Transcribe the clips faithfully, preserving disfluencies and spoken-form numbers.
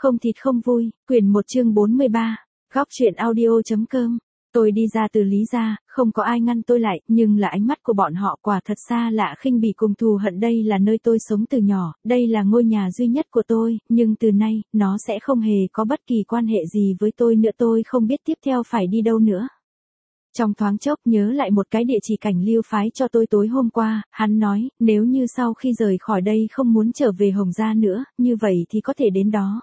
Không thịt không vui, quyển một chương bốn mươi ba, góc truyện audio.com. Tôi đi ra từ Lý gia, không có ai ngăn tôi lại, nhưng là ánh mắt của bọn họ quả thật xa lạ khinh bỉ cùng thù hận. Đây là nơi tôi sống từ nhỏ, đây là ngôi nhà duy nhất của tôi, nhưng từ nay, nó sẽ không hề có bất kỳ quan hệ gì với tôi nữa. Tôi không biết tiếp theo phải đi đâu nữa. Trong thoáng chốc nhớ lại một cái địa chỉ Cảnh Lưu phái cho tôi tối hôm qua, hắn nói, nếu như sau khi rời khỏi đây không muốn trở về Hồng gia nữa, như vậy thì có thể đến đó.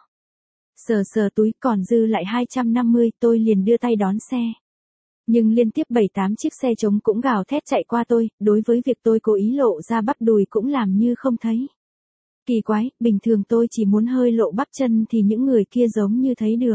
Sờ sờ túi còn dư lại hai trăm năm mươi, tôi liền đưa tay đón xe. Nhưng liên tiếp bảy tám chiếc xe trống cũng gào thét chạy qua tôi, đối với việc tôi cố ý lộ ra bắp đùi cũng làm như không thấy. Kỳ quái, bình thường tôi chỉ muốn hơi lộ bắp chân thì những người kia giống như thấy được.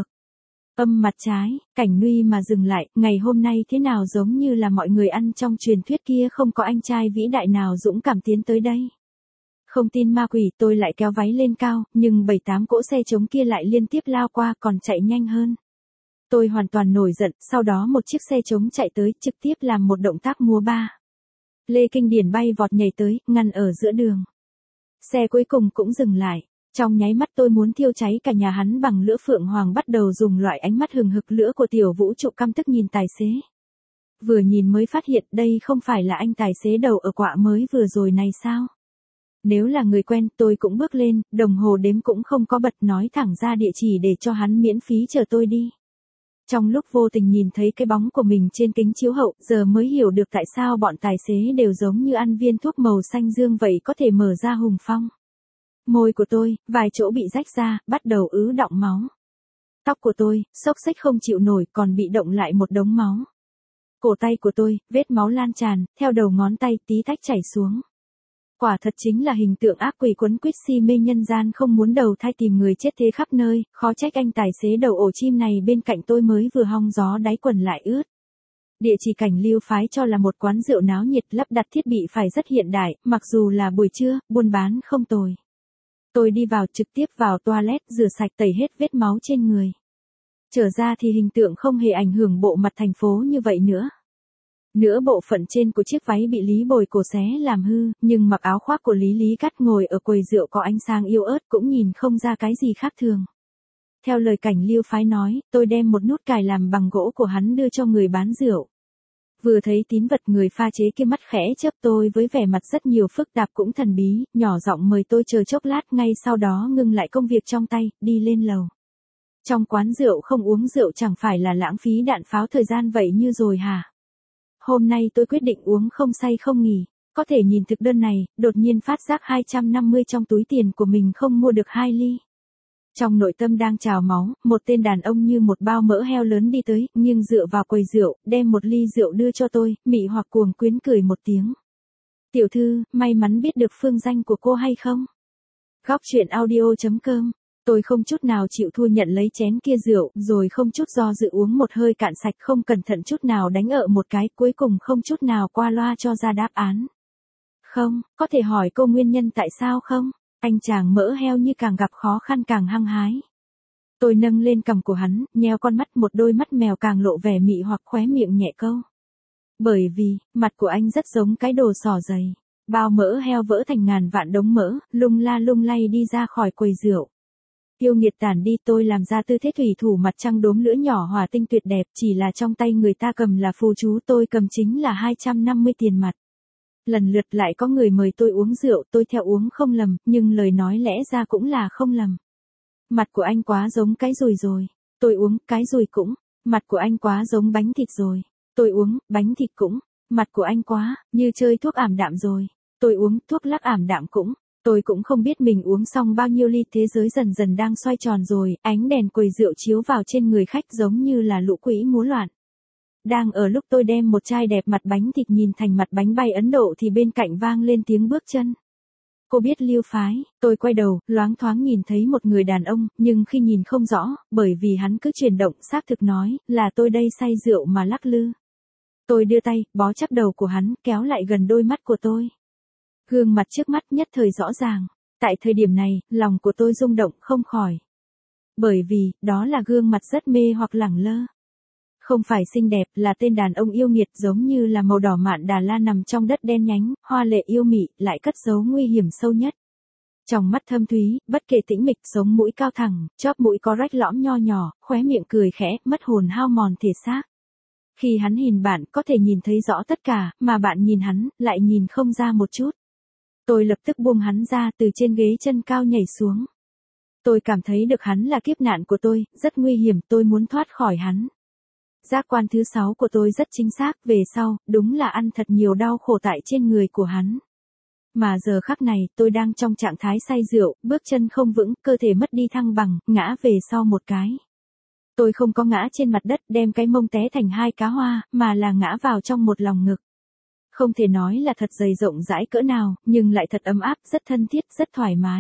Âm mặt trái, Cảnh Nguy mà dừng lại, ngày hôm nay thế nào giống như là mọi người ăn trong truyền thuyết kia, không có anh trai vĩ đại nào dũng cảm tiến tới đây. Không tin ma quỷ, tôi lại kéo váy lên cao, nhưng bảy tám cỗ xe trống kia lại liên tiếp lao qua còn chạy nhanh hơn. Tôi hoàn toàn nổi giận, sau đó một chiếc xe trống chạy tới, trực tiếp làm một động tác múa ba. Lê Kinh Điển bay vọt nhảy tới, ngăn ở giữa đường. Xe cuối cùng cũng dừng lại. Trong nháy mắt tôi muốn thiêu cháy cả nhà hắn bằng lửa. Phượng Hoàng bắt đầu dùng loại ánh mắt hừng hực lửa của tiểu vũ trụ căm tức nhìn tài xế. Vừa nhìn mới phát hiện đây không phải là anh tài xế đầu ở quạ mới vừa rồi này sao? Nếu là người quen tôi cũng bước lên, đồng hồ đếm cũng không có bật, nói thẳng ra địa chỉ để cho hắn miễn phí chờ tôi đi. Trong lúc vô tình nhìn thấy cái bóng của mình trên kính chiếu hậu, giờ mới hiểu được tại sao bọn tài xế đều giống như ăn viên thuốc màu xanh dương vậy, có thể mở ra hùng phong. Môi của tôi, vài chỗ bị rách ra, bắt đầu ứ đọng máu. Tóc của tôi, xốc xếch không chịu nổi, còn bị động lại một đống máu. Cổ tay của tôi, vết máu lan tràn, theo đầu ngón tay tí tách chảy xuống. Quả thật chính là hình tượng ác quỷ quấn quýt si mê nhân gian, không muốn đầu thai tìm người chết thế khắp nơi. Khó trách anh tài xế đầu ổ chim này bên cạnh tôi mới vừa hong gió đáy quần lại ướt. Địa chỉ Cảnh Lưu phái cho là một quán rượu náo nhiệt, lắp đặt thiết bị phải rất hiện đại, mặc dù là buổi trưa, buôn bán không tồi. Tôi đi vào, trực tiếp vào toilet, rửa sạch tẩy hết vết máu trên người. Trở ra thì hình tượng không hề ảnh hưởng bộ mặt thành phố như vậy nữa. Nửa bộ phận trên của chiếc váy bị Lý Bồi cổ xé làm hư, nhưng mặc áo khoác của Lý Lý Cắt ngồi ở quầy rượu có ánh sáng yếu ớt cũng nhìn không ra cái gì khác thường. Theo lời Cảnh Lưu phái nói, tôi đem một nút cài làm bằng gỗ của hắn đưa cho người bán rượu. Vừa thấy tín vật, người pha chế kia mắt khẽ chớp, tôi với vẻ mặt rất nhiều phức tạp cũng thần bí, nhỏ giọng mời tôi chờ chốc lát, ngay sau đó ngưng lại công việc trong tay, đi lên lầu. Trong quán rượu không uống rượu chẳng phải là lãng phí đạn pháo thời gian vậy như rồi hả? Hôm nay tôi quyết định uống không say không nghỉ. Có thể nhìn thực đơn này, đột nhiên phát giác hai trăm năm mươi trong túi tiền của mình không mua được hai ly. Trong nội tâm đang trào máu, một tên đàn ông như một bao mỡ heo lớn đi tới, nghiêng dựa vào quầy rượu, đem một ly rượu đưa cho tôi, mị hoặc cuồng quyến cười một tiếng. Tiểu thư, may mắn biết được phương danh của cô hay không? Góc truyện audio.com. Tôi không chút nào chịu thua nhận lấy chén kia rượu, rồi không chút do dự uống một hơi cạn sạch, không cẩn thận chút nào đánh ợ một cái, cuối cùng không chút nào qua loa cho ra đáp án. Không, có thể hỏi cô nguyên nhân tại sao không? Anh chàng mỡ heo như càng gặp khó khăn càng hăng hái. Tôi nâng lên cằm của hắn, nheo con mắt, một đôi mắt mèo càng lộ vẻ mị hoặc, khóe miệng nhẹ câu. Bởi vì, mặt của anh rất giống cái đồ sò dày. Bao mỡ heo vỡ thành ngàn vạn đống mỡ, lung la lung lay đi ra khỏi quầy rượu. Yêu nghiệt tản đi, tôi làm ra tư thế thủy thủ mặt trăng đốm lửa nhỏ hỏa tinh tuyệt đẹp, chỉ là trong tay người ta cầm là phù chú, tôi cầm chính là hai trăm năm mươi tiền mặt. Lần lượt lại có người mời tôi uống rượu, tôi theo uống không lầm, nhưng lời nói lẽ ra cũng là không lầm. Mặt của anh quá giống cái dùi rồi. Tôi uống, cái dùi cũng. Mặt của anh quá giống bánh thịt rồi. Tôi uống, bánh thịt cũng. Mặt của anh quá, như chơi thuốc ảm đạm rồi. Tôi uống, thuốc lắc ảm đạm cũng. Tôi cũng không biết mình uống xong bao nhiêu ly, thế giới dần dần đang xoay tròn rồi, ánh đèn quầy rượu chiếu vào trên người khách giống như là lũ quỷ múa loạn. Đang ở lúc tôi đem một chai đẹp mặt bánh thịt nhìn thành mặt bánh bay Ấn Độ thì bên cạnh vang lên tiếng bước chân. Cô biết Lưu phái, tôi quay đầu, loáng thoáng nhìn thấy một người đàn ông, nhưng khi nhìn không rõ, bởi vì hắn cứ chuyển động, xác thực nói, là tôi đây say rượu mà lắc lư. Tôi đưa tay, bó chắc đầu của hắn, kéo lại gần đôi mắt của tôi. Gương mặt trước mắt nhất thời rõ ràng. Tại thời điểm này, lòng của tôi rung động không khỏi. Bởi vì, đó là gương mặt rất mê hoặc lẳng lơ. Không phải xinh đẹp, là tên đàn ông yêu nghiệt, giống như là màu đỏ mạn Đà La nằm trong đất đen nhánh, hoa lệ yêu mị, lại cất giấu nguy hiểm sâu nhất. Trong mắt thâm thúy, bất kể tĩnh mịch, sống mũi cao thẳng, chóp mũi có rách lõm nho nhỏ, khóe miệng cười khẽ, mất hồn hao mòn thể xác. Khi hắn nhìn bạn có thể nhìn thấy rõ tất cả, mà bạn nhìn hắn, lại nhìn không ra một chút. Tôi lập tức buông hắn ra từ trên ghế chân cao nhảy xuống. Tôi cảm thấy được hắn là kiếp nạn của tôi, rất nguy hiểm, tôi muốn thoát khỏi hắn. Giác quan thứ sáu của tôi rất chính xác, về sau, đúng là ăn thật nhiều đau khổ tại trên người của hắn. Mà giờ khắc này, tôi đang trong trạng thái say rượu, bước chân không vững, cơ thể mất đi thăng bằng, ngã về sau một cái. Tôi không có ngã trên mặt đất đem cái mông té thành hai cá hoa, mà là ngã vào trong một lòng ngực. Không thể nói là thật dày rộng rãi cỡ nào, nhưng lại thật ấm áp, rất thân thiết, rất thoải mái.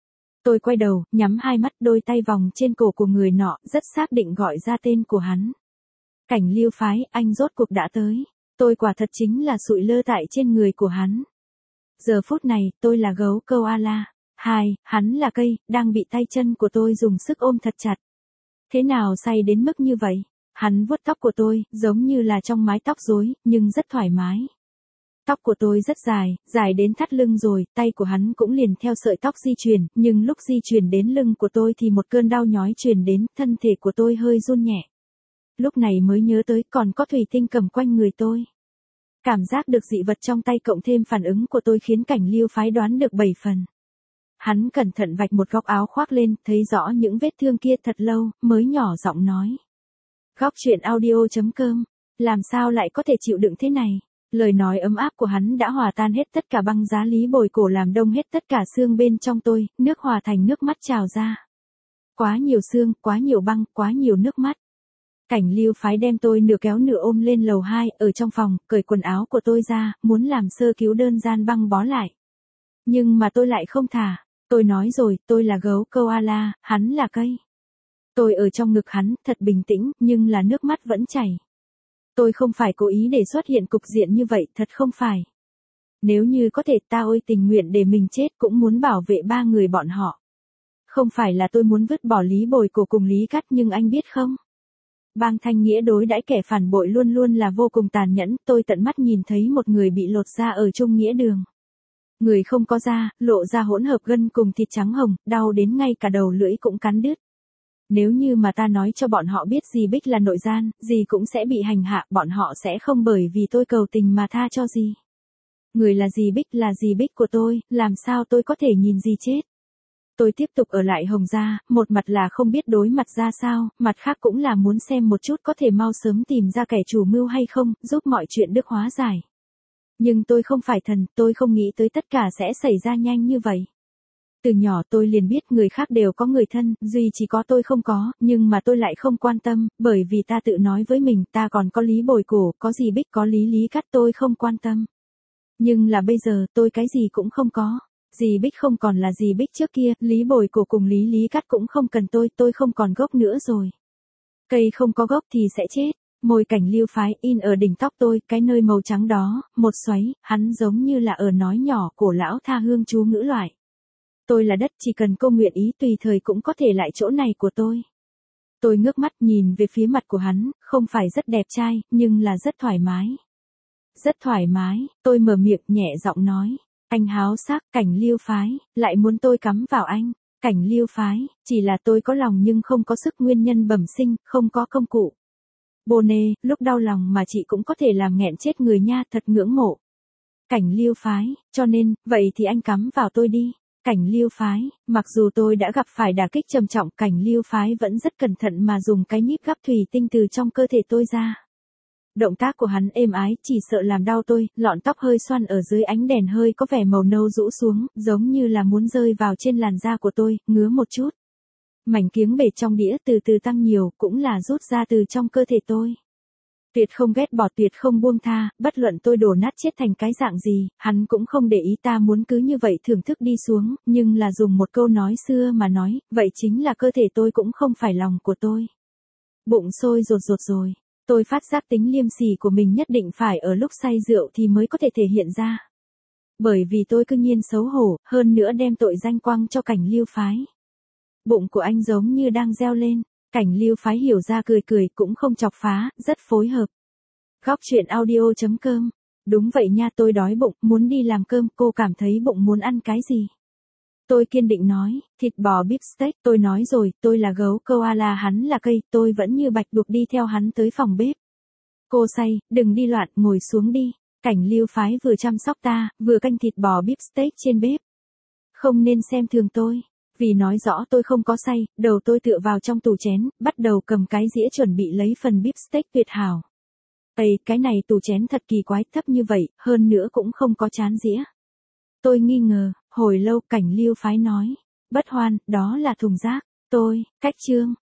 Tôi quay đầu, nhắm hai mắt, đôi tay vòng trên cổ của người nọ, rất xác định gọi ra tên của hắn. Cảnh Liêu Phái, anh rốt cuộc đã tới. Tôi quả thật chính là sụi lơ tại trên người của hắn. Giờ phút này, tôi là gấu koala. Hai, hắn là cây, đang bị tay chân của tôi dùng sức ôm thật chặt. Thế nào say đến mức như vậy? Hắn vuốt tóc của tôi, giống như là trong mái tóc rối, nhưng rất thoải mái. Tóc của tôi rất dài, dài đến thắt lưng rồi, tay của hắn cũng liền theo sợi tóc di chuyển, nhưng lúc di chuyển đến lưng của tôi thì một cơn đau nhói truyền đến, thân thể của tôi hơi run nhẹ. Lúc này mới nhớ tới còn có thủy tinh cầm quanh người tôi. Cảm giác được dị vật trong tay cộng thêm phản ứng của tôi khiến Cảnh Liêu Phái đoán được bảy phần. Hắn cẩn thận vạch một góc áo khoác lên, thấy rõ những vết thương kia thật lâu, mới nhỏ giọng nói. Góc truyện audio chấm com, làm sao lại có thể chịu đựng thế này? Lời nói ấm áp của hắn đã hòa tan hết tất cả băng giá lý bồi cổ làm đông hết tất cả xương bên trong tôi, nước hòa thành nước mắt trào ra. Quá nhiều xương, quá nhiều băng, quá nhiều nước mắt. Cảnh Liêu Phái đem tôi nửa kéo nửa ôm lên lầu hai, ở trong phòng, cởi quần áo của tôi ra, muốn làm sơ cứu đơn gian băng bó lại. Nhưng mà tôi lại không thả. Tôi nói rồi, tôi là gấu koala, hắn là cây. Tôi ở trong ngực hắn, thật bình tĩnh, nhưng là nước mắt vẫn chảy. Tôi không phải cố ý để xuất hiện cục diện như vậy, thật không phải. Nếu như có thể ta ôi tình nguyện để mình chết cũng muốn bảo vệ ba người bọn họ. Không phải là tôi muốn vứt bỏ Lý Bồi Cổ cùng Lý Cắt nhưng anh biết không? Bang Thanh Nghĩa đối đãi kẻ phản bội luôn luôn là vô cùng tàn nhẫn, tôi tận mắt nhìn thấy một người bị lột da ở Trung Nghĩa Đường. Người không có da, lộ ra hỗn hợp gân cùng thịt trắng hồng, đau đến ngay cả đầu lưỡi cũng cắn đứt. Nếu như mà ta nói cho bọn họ biết dì Bích là nội gian, dì cũng sẽ bị hành hạ, bọn họ sẽ không bởi vì tôi cầu tình mà tha cho dì. Người là dì Bích là dì Bích của tôi, làm sao tôi có thể nhìn dì chết. Tôi tiếp tục ở lại Hồng Gia, một mặt là không biết đối mặt ra sao, mặt khác cũng là muốn xem một chút có thể mau sớm tìm ra kẻ chủ mưu hay không, giúp mọi chuyện được hóa giải. Nhưng tôi không phải thần, tôi không nghĩ tới tất cả sẽ xảy ra nhanh như vậy. Từ nhỏ tôi liền biết người khác đều có người thân, duy chỉ có tôi không có, nhưng mà tôi lại không quan tâm, bởi vì ta tự nói với mình ta còn có Lý Bồi Cổ, có gì Bích có Lý Lý Cắt tôi không quan tâm. Nhưng là bây giờ tôi cái gì cũng không có. Dì Bích không còn là dì Bích trước kia, Lý Bồi Cổ cùng Lý Lý Cắt cũng không cần tôi, tôi không còn gốc nữa rồi. Cây không có gốc thì sẽ chết. Môi Cảnh Liêu Phái in ở đỉnh tóc tôi, cái nơi màu trắng đó, một xoáy, hắn giống như là ở nói nhỏ cổ lão tha hương chú ngữ loại. Tôi là đất, chỉ cần cô nguyện ý tùy thời cũng có thể lại chỗ này của tôi. Tôi ngước mắt nhìn về phía mặt của hắn, không phải rất đẹp trai, nhưng là rất thoải mái. Rất thoải mái, tôi mở miệng nhẹ giọng nói. Anh háo sắc, Cảnh Liêu Phái, lại muốn tôi cắm vào anh. Cảnh Liêu Phái, chỉ là tôi có lòng nhưng không có sức nguyên nhân bẩm sinh, không có công cụ. Bồ nê, lúc đau lòng mà chị cũng có thể làm nghẹn chết người nha, thật ngưỡng mộ. Cảnh Liêu Phái, cho nên, vậy thì anh cắm vào tôi đi. Cảnh Liêu Phái, mặc dù tôi đã gặp phải đả kích trầm trọng, Cảnh Liêu Phái vẫn rất cẩn thận mà dùng cái nhíp gắp thủy tinh từ trong cơ thể tôi ra. Động tác của hắn êm ái, chỉ sợ làm đau tôi, lọn tóc hơi xoăn ở dưới ánh đèn hơi có vẻ màu nâu rũ xuống, giống như là muốn rơi vào trên làn da của tôi, ngứa một chút. Mảnh kiếng bể trong đĩa từ từ tăng nhiều, cũng là rút ra từ trong cơ thể tôi. Tuyệt không ghét bỏ, tuyệt không buông tha, bất luận tôi đổ nát chết thành cái dạng gì, hắn cũng không để ý ta muốn cứ như vậy thưởng thức đi xuống, nhưng là dùng một câu nói xưa mà nói, vậy chính là cơ thể tôi cũng không phải lòng của tôi. Bụng sôi rột rột rồi. Tôi phát giác tính liêm sỉ của mình nhất định phải ở lúc say rượu thì mới có thể thể hiện ra. Bởi vì tôi cứ nhiên xấu hổ, hơn nữa đem tội danh quăng cho Cảnh Liêu Phái. Bụng của anh giống như đang reo lên, Cảnh Liêu Phái hiểu ra cười cười cũng không chọc phá, rất phối hợp. Góc truyện audio chấm com. Đúng vậy nha, tôi đói bụng, muốn đi làm cơm, cô cảm thấy bụng muốn ăn cái gì? Tôi kiên định nói, thịt bò beef steak, tôi nói rồi, tôi là gấu koala hắn là cây, tôi vẫn như bạch đuộc đi theo hắn tới phòng bếp. Cô say, đừng đi loạn, ngồi xuống đi. Cảnh Lưu phái vừa chăm sóc ta, vừa canh thịt bò beef steak trên bếp. Không nên xem thường tôi. Vì nói rõ tôi không có say, đầu tôi tựa vào trong tủ chén, bắt đầu cầm cái dĩa chuẩn bị lấy phần beef steak tuyệt hảo. Ây, cái này tủ chén thật kỳ quái, thấp như vậy, hơn nữa cũng không có chán dĩa. Tôi nghi ngờ, hồi lâu Cảnh Lưu phái nói. Bất hoan, đó là thùng rác. Tôi, cách chương.